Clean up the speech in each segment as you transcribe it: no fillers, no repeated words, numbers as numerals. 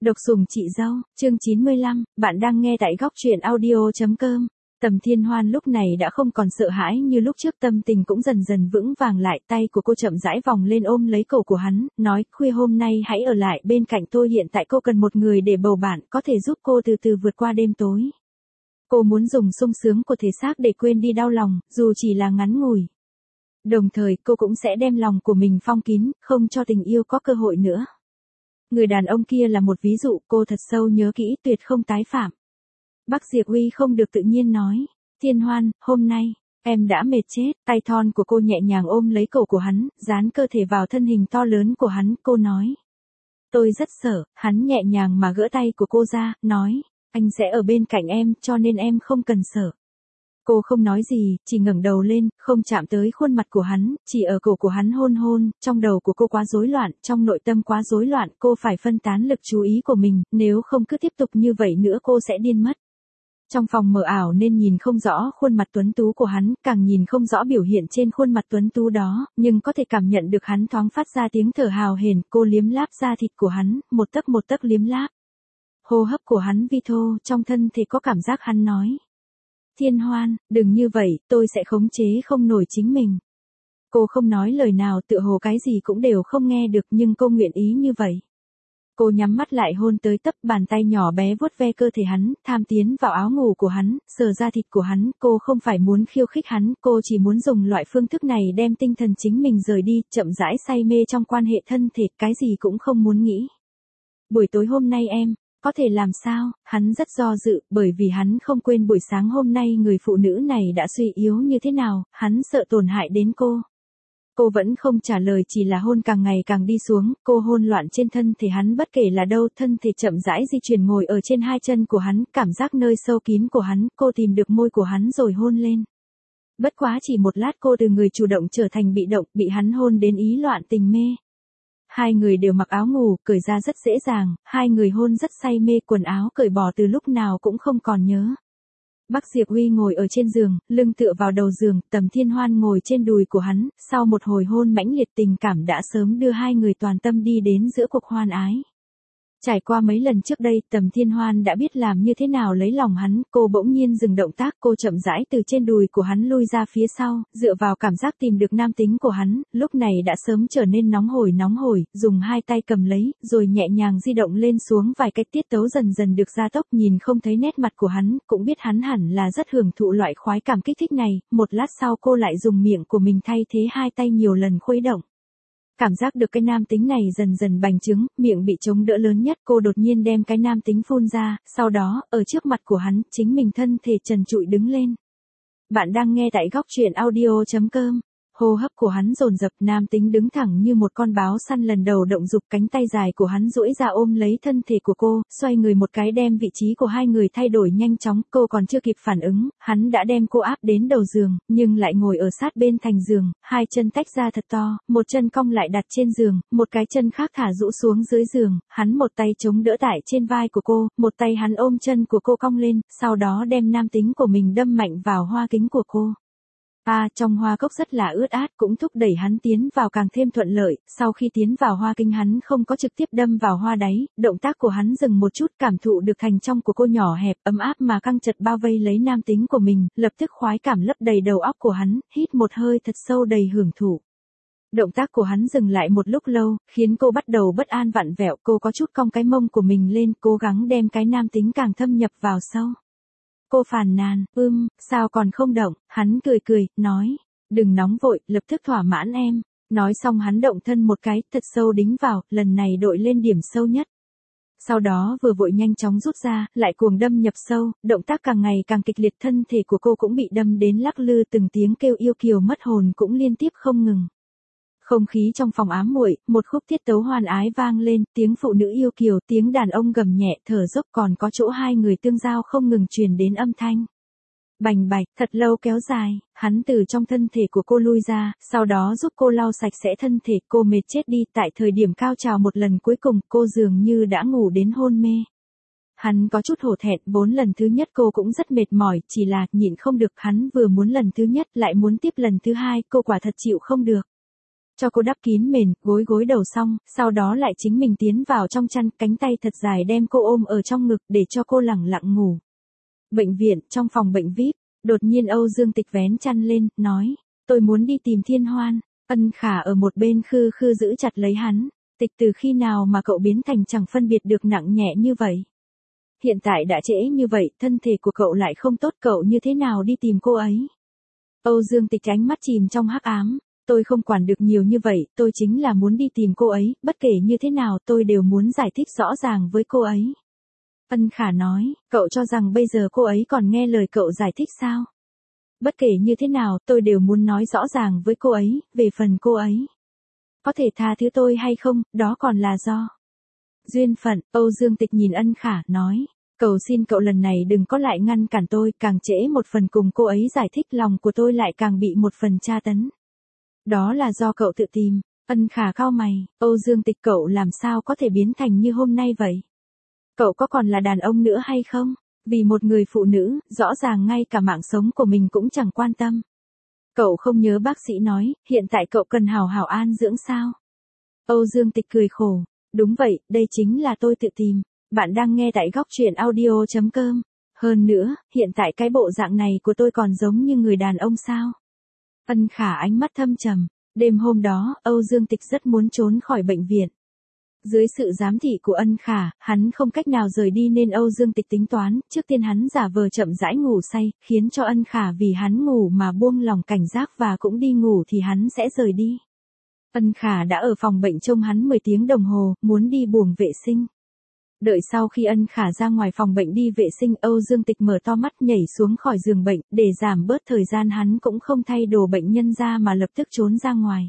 Độc sủng chị dâu, chương 95, bạn đang nghe tại góc truyện audio.com. Tầm Thiên Hoan lúc này đã không còn sợ hãi như lúc trước, tâm tình cũng dần dần vững vàng lại, tay của cô chậm rãi vòng lên ôm lấy cổ của hắn, nói, khuya hôm nay hãy ở lại bên cạnh tôi, hiện tại cô cần một người để bầu bạn, có thể giúp cô từ từ vượt qua đêm tối. Cô muốn dùng sung sướng của thể xác để quên đi đau lòng, dù chỉ là ngắn ngủi. Đồng thời cô cũng sẽ đem lòng của mình phong kín, không cho tình yêu có cơ hội nữa. Người đàn ông kia là một ví dụ, cô thật sâu nhớ kỹ, tuyệt không tái phạm. Bắc Diệp Uy không được tự nhiên nói, Thiên Hoan, hôm nay, em đã mệt chết. Tay thon của cô nhẹ nhàng ôm lấy cổ của hắn, dán cơ thể vào thân hình to lớn của hắn, cô nói. Tôi rất sợ. Hắn nhẹ nhàng mà gỡ tay của cô ra, nói, anh sẽ ở bên cạnh em, cho nên em không cần sợ. Cô không nói gì, chỉ ngẩng đầu lên, không chạm tới khuôn mặt của hắn, chỉ ở cổ của hắn hôn hôn, trong đầu của cô quá rối loạn, trong nội tâm quá rối loạn, cô phải phân tán lực chú ý của mình, nếu không cứ tiếp tục như vậy nữa cô sẽ điên mất. Trong phòng mờ ảo nên nhìn không rõ khuôn mặt tuấn tú của hắn, càng nhìn không rõ biểu hiện trên khuôn mặt tuấn tú đó, nhưng có thể cảm nhận được hắn thoáng phát ra tiếng thở hào hển, cô liếm láp da thịt của hắn, một tấc liếm láp. Hô hấp của hắn vi thô, trong thân thể có cảm giác. Hắn nói. Thiên Hoan, đừng như vậy, tôi sẽ khống chế không nổi chính mình. Cô không nói lời nào, tựa hồ cái gì cũng đều không nghe được, nhưng cô nguyện ý như vậy. Cô nhắm mắt lại hôn tới tấp, bàn tay nhỏ bé vuốt ve cơ thể hắn, tham tiến vào áo ngủ của hắn, sờ da thịt của hắn, cô không phải muốn khiêu khích hắn, cô chỉ muốn dùng loại phương thức này đem tinh thần chính mình rời đi, chậm rãi say mê trong quan hệ thân thể, cái gì cũng không muốn nghĩ. Buổi tối hôm nay em có thể làm sao? Hắn rất do dự, bởi vì hắn không quên buổi sáng hôm nay người phụ nữ này đã suy yếu như thế nào, hắn sợ tổn hại đến cô. Cô vẫn không trả lời, chỉ là hôn càng ngày càng đi xuống, cô hôn loạn trên thân thể hắn, bất kể là đâu, thân thể chậm rãi di chuyển ngồi ở trên hai chân của hắn, cảm giác nơi sâu kín của hắn, cô tìm được môi của hắn rồi hôn lên. Bất quá chỉ một lát cô từ người chủ động trở thành bị động, bị hắn hôn đến ý loạn tình mê. Hai người đều mặc áo ngủ, cởi ra rất dễ dàng, hai người hôn rất say mê, quần áo cởi bỏ từ lúc nào cũng không còn nhớ. Bắc Diệp Uy ngồi ở trên giường, lưng tựa vào đầu giường, Tầm Thiên Hoan ngồi trên đùi của hắn, sau một hồi hôn mãnh liệt, tình cảm đã sớm đưa hai người toàn tâm đi đến giữa cuộc hoan ái. Trải qua mấy lần trước đây, Tầm Thiên Hoan đã biết làm như thế nào lấy lòng hắn, cô bỗng nhiên dừng động tác, cô chậm rãi từ trên đùi của hắn lui ra phía sau, dựa vào cảm giác tìm được nam tính của hắn, lúc này đã sớm trở nên nóng hổi, dùng hai tay cầm lấy, rồi nhẹ nhàng di động lên xuống vài cách, tiết tấu dần dần được gia tốc, nhìn không thấy nét mặt của hắn, cũng biết hắn hẳn là rất hưởng thụ loại khoái cảm kích thích này, một lát sau cô lại dùng miệng của mình thay thế hai tay nhiều lần khuấy động. Cảm giác được cái nam tính này dần dần bành trướng, miệng bị chống đỡ lớn nhất, cô đột nhiên đem cái nam tính phun ra, sau đó, ở trước mặt của hắn, chính mình thân thể trần trụi đứng lên. Bạn đang nghe tại góc truyện audio.com. Hô hấp của hắn dồn dập, nam tính đứng thẳng như một con báo săn lần đầu động dục, cánh tay dài của hắn duỗi ra ôm lấy thân thể của cô, xoay người một cái đem vị trí của hai người thay đổi nhanh chóng, cô còn chưa kịp phản ứng, hắn đã đem cô áp đến đầu giường, nhưng lại ngồi ở sát bên thành giường, hai chân tách ra thật to, một chân cong lại đặt trên giường, một cái chân khác thả rũ xuống dưới giường, hắn một tay chống đỡ tại trên vai của cô, một tay hắn ôm chân của cô cong lên, sau đó đem nam tính của mình đâm mạnh vào hoa kính của cô. Trong hoa cốc rất là ướt át, cũng thúc đẩy hắn tiến vào càng thêm thuận lợi, sau khi tiến vào hoa kính hắn không có trực tiếp đâm vào hoa đáy, động tác của hắn dừng một chút, cảm thụ được thành trong của cô nhỏ hẹp, ấm áp mà căng chặt bao vây lấy nam tính của mình, lập tức khoái cảm lấp đầy đầu óc của hắn, hít một hơi thật sâu đầy hưởng thụ. Động tác của hắn dừng lại một lúc lâu, khiến cô bắt đầu bất an vặn vẹo, cô có chút cong cái mông của mình lên, cố gắng đem cái nam tính càng thâm nhập vào sâu. Cô phàn nàn, sao còn không động, hắn cười, nói, đừng nóng vội, lập tức thỏa mãn em. Nói xong hắn động thân một cái, thật sâu đính vào, lần này đội lên điểm sâu nhất. Sau đó vừa vội nhanh chóng rút ra, lại cuồng đâm nhập sâu, động tác càng ngày càng kịch liệt, thân thể của cô cũng bị đâm đến lắc lư, từng tiếng kêu yêu kiều mất hồn cũng liên tiếp không ngừng. Không khí trong phòng ám muội, một khúc tiết tấu hoan ái vang lên, tiếng phụ nữ yêu kiều, tiếng đàn ông gầm nhẹ, thở dốc, còn có chỗ hai người tương giao không ngừng truyền đến âm thanh. Bành bạch, thật lâu kéo dài, hắn từ trong thân thể của cô lui ra, sau đó giúp cô lau sạch sẽ thân thể, cô mệt chết đi, tại thời điểm cao trào một lần cuối cùng, cô dường như đã ngủ đến hôn mê. Hắn có chút hổ thẹn, 4 lần thứ nhất cô cũng rất mệt mỏi, chỉ là nhịn không được, hắn vừa muốn lần thứ nhất lại muốn tiếp lần thứ hai, cô quả thật chịu không được. cho cô đắp kín mền, gối gối đầu xong, sau đó lại chính mình tiến vào trong chăn, cánh tay thật dài đem cô ôm ở trong ngực để cho cô lẳng lặng ngủ. Bệnh viện, trong phòng bệnh VIP, đột nhiên Âu Dương Tịch vén chăn lên, nói, tôi muốn đi tìm Thiên Hoan. Ân Khả ở một bên khư khư giữ chặt lấy hắn. Tịch, từ khi nào mà cậu biến thành chẳng phân biệt được nặng nhẹ như vậy? Hiện tại đã trễ như vậy, thân thể của cậu lại không tốt, cậu như thế nào đi tìm cô ấy? Âu Dương Tịch ánh mắt chìm trong hắc ám. Tôi không quản được nhiều như vậy, tôi chính là muốn đi tìm cô ấy, bất kể như thế nào tôi đều muốn giải thích rõ ràng với cô ấy. Ân Khả nói, cậu cho rằng bây giờ cô ấy còn nghe lời cậu giải thích sao? Bất kể như thế nào, tôi đều muốn nói rõ ràng với cô ấy, về phần cô ấy. Có thể tha thứ tôi hay không, đó còn là do duyên phận. Âu Dương Tịch nhìn Ân Khả, nói, cầu xin cậu lần này đừng có lại ngăn cản tôi, càng trễ một phần cùng cô ấy giải thích lòng của tôi lại càng bị một phần tra tấn. Đó là do cậu tự tìm. Ân Khả cau mày, Âu Dương Tịch, cậu làm sao có thể biến thành như hôm nay vậy? Cậu có còn là đàn ông nữa hay không? Vì một người phụ nữ, rõ ràng ngay cả mạng sống của mình cũng chẳng quan tâm. Cậu không nhớ bác sĩ nói, hiện tại cậu cần hào hào an dưỡng sao? Âu Dương Tịch cười khổ, đúng vậy, đây chính là tôi tự tìm. Bạn đang nghe tại góc truyện audio.com. Hơn nữa, hiện tại cái bộ dạng này của tôi còn giống như người đàn ông sao? Ân Khả ánh mắt thâm trầm. Đêm hôm đó, Âu Dương Tịch rất muốn trốn khỏi bệnh viện. Dưới sự giám thị của Ân Khả, hắn không cách nào rời đi nên Âu Dương Tịch tính toán, trước tiên hắn giả vờ chậm rãi ngủ say, khiến cho Ân Khả vì hắn ngủ mà buông lòng cảnh giác và cũng đi ngủ thì hắn sẽ rời đi. Ân Khả đã ở phòng bệnh trông hắn 10 tiếng đồng hồ, muốn đi buồng vệ sinh. Đợi sau khi Ân Khả ra ngoài phòng bệnh đi vệ sinh, Âu Dương Tịch mở to mắt nhảy xuống khỏi giường bệnh, để giảm bớt thời gian hắn cũng không thay đồ bệnh nhân ra mà lập tức trốn ra ngoài.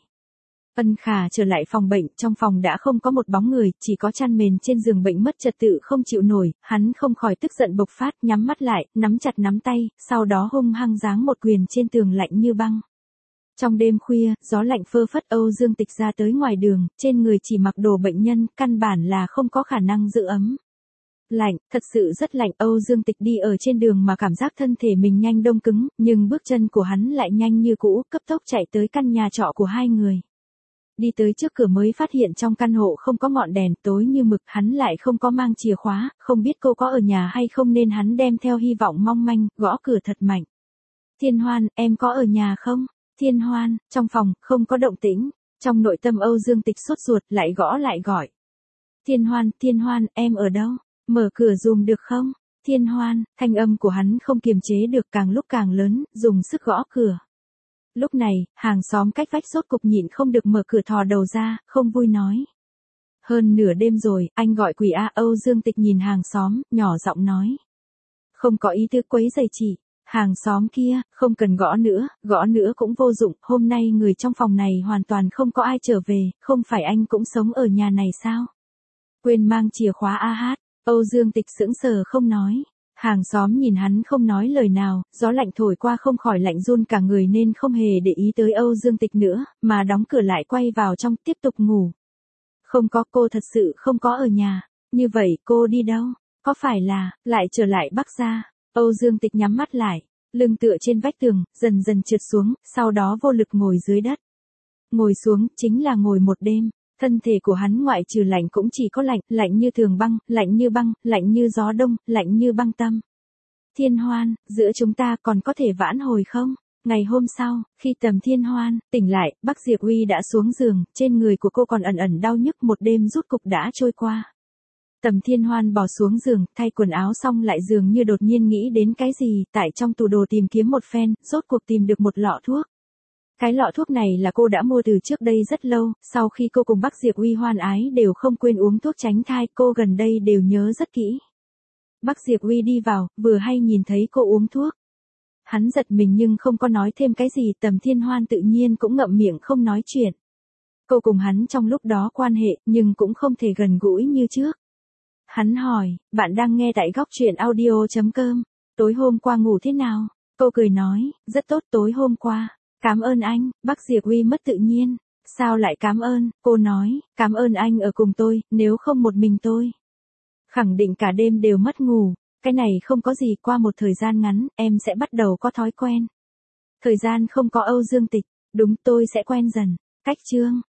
Ân Khả trở lại phòng bệnh, trong phòng đã không có một bóng người, chỉ có chăn mền trên giường bệnh mất trật tự không chịu nổi, hắn không khỏi tức giận bộc phát, nhắm mắt lại, nắm chặt nắm tay, sau đó hung hăng giáng một quyền trên tường lạnh như băng. Trong đêm khuya, gió lạnh phơ phất, Âu Dương Tịch ra tới ngoài đường, trên người chỉ mặc đồ bệnh nhân, căn bản là không có khả năng giữ ấm. Lạnh, thật sự rất lạnh. Âu Dương Tịch đi ở trên đường mà cảm giác thân thể mình nhanh đông cứng, nhưng bước chân của hắn lại nhanh như cũ, cấp tốc chạy tới căn nhà trọ của hai người. Đi tới trước cửa mới phát hiện trong căn hộ không có ngọn đèn, tối như mực, hắn lại không có mang chìa khóa, không biết cô có ở nhà hay không nên hắn đem theo hy vọng mong manh, gõ cửa thật mạnh. Thiên Hoan, em có ở nhà không? Thiên Hoan, trong phòng, không có động tĩnh. Trong nội tâm Âu Dương Tịch sốt ruột, lại gõ lại gọi. Thiên Hoan, em ở đâu? Mở cửa dùm được không? Thiên Hoan, thanh âm của hắn không kiềm chế được, càng lúc càng lớn, dùng sức gõ cửa. Lúc này, hàng xóm cách vách rốt cục nhịn không được mở cửa thò đầu ra, không vui nói. Hơn nửa đêm rồi, anh gọi quỷ a. Âu Dương Tịch nhìn hàng xóm, nhỏ giọng nói. Không có ý tư quấy rầy chị. Hàng xóm kia, không cần gõ nữa cũng vô dụng, hôm nay người trong phòng này hoàn toàn không có ai trở về, không phải anh cũng sống ở nhà này sao? Quên mang chìa khóa a hát. Âu Dương Tịch sững sờ không nói. Hàng xóm nhìn hắn không nói lời nào, gió lạnh thổi qua không khỏi lạnh run cả người nên không hề để ý tới Âu Dương Tịch nữa, mà đóng cửa lại quay vào trong tiếp tục ngủ. Không có, cô thật sự không có ở nhà. Như vậy cô đi đâu? Có phải là, lại trở lại Bắc gia? Âu Dương Tịch nhắm mắt lại, lưng tựa trên vách tường, dần dần trượt xuống, sau đó vô lực ngồi dưới đất. Ngồi xuống, chính là ngồi một đêm. Thân thể của hắn ngoại trừ lạnh cũng chỉ có lạnh, lạnh như thường băng, lạnh như gió đông, lạnh như băng tâm. Thiên Hoan, giữa chúng ta còn có thể vãn hồi không? Ngày hôm sau, khi Tầm Thiên Hoan tỉnh lại, Bắc Diệp Uy đã xuống giường, trên người của cô còn ẩn ẩn đau nhức, một đêm rút cục đã trôi qua. Tầm Thiên Hoan bò xuống giường, thay quần áo xong lại dường như đột nhiên nghĩ đến cái gì, tại trong tủ đồ tìm kiếm một phen, rốt cuộc tìm được một lọ thuốc. Cái lọ thuốc này là cô đã mua từ trước đây rất lâu, sau khi cô cùng Bắc Diệp Uy hoan ái đều không quên uống thuốc tránh thai, cô gần đây đều nhớ rất kỹ. Bắc Diệp Uy đi vào, vừa hay nhìn thấy cô uống thuốc. Hắn giật mình nhưng không có nói thêm cái gì, Tầm Thiên Hoan tự nhiên cũng ngậm miệng không nói chuyện. Cô cùng hắn trong lúc đó quan hệ, nhưng cũng không thể gần gũi như trước. Hắn hỏi, bạn đang nghe tại góc truyện audio.com, tối hôm qua ngủ thế nào? Cô cười nói, rất tốt tối hôm qua. Cảm ơn anh. Bắc Diệp Uy mất tự nhiên. Sao lại cảm ơn? Cô nói, cảm ơn anh ở cùng tôi, nếu không một mình tôi khẳng định cả đêm đều mất ngủ. Cái này không có gì, qua một thời gian ngắn, em sẽ bắt đầu có thói quen. Thời gian không có Âu Dương Tịch, đúng tôi sẽ quen dần. Cách chương